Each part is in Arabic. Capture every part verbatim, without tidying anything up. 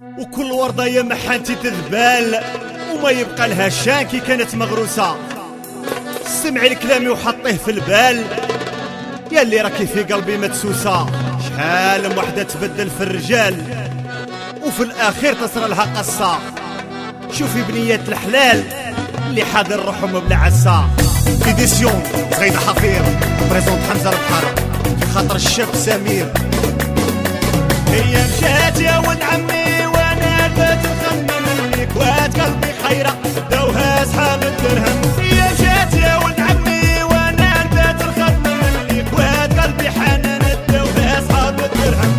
وكل وردة يا محانتي تذبال وما يبقى لها شان كي كانت مغروسة. سمعي لكلامي وحطيه في البال يا اللي راكي في قلبي مدسوسة. شحال من وحدة تبدل في الرجال وفي الأخير تصرى لها قصة. شوفي بنيات الحلال اللي حاضر روحهم بلا عسى. إديسيون زغيدة حفير بريزونت حمزة البحر خاطر الشاب سمير. هي مشات يا ولد عمي وانا البات نخمم ليك واد قلبي خيرة داوها صحاب الدرهم. هي مشات يا ولد عمي وانا البات نخمم ليك واد قلبي حنان داوها صحاب الدرهم.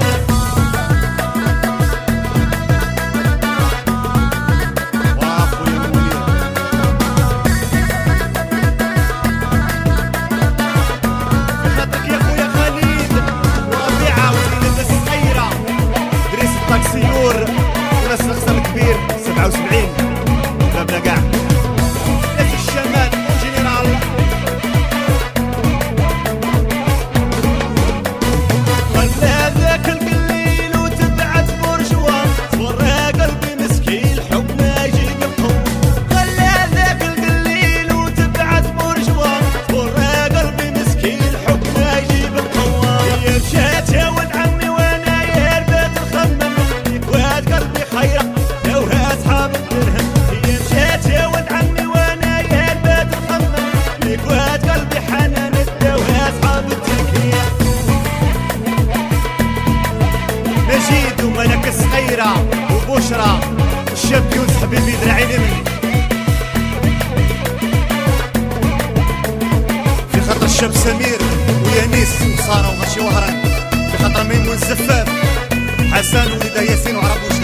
وناس الخصم الكبير سبعة وسبعين بابنا كاع ناس الشمال جنرال. خلا ذاك القليل وتبعت برجوة ورا قلبي مسكين الحب ما يجيب القوة. خلا ذاك القليل وتبعت برجوة ورا قلبي مسكين الحب ما يجيب القوة. هي مشات يا ولد عمي وانا يا البيت نخمم ليك واد قلبي خيرة دوها اصحاب الدرهم. هي مشات يا ولد عمي وانا يا البيت نخمم ليك واد قلبي حنان دوها اصحاب التركية. مجيد وملك الصغيرة وبشرى والشاب يوسف حبيبي ذراعي مني في خاطر الشاب سمير ويانيس وسارة وغشي وهران في خاطر ميمون الزفاف حسن ولده ياسين وعرب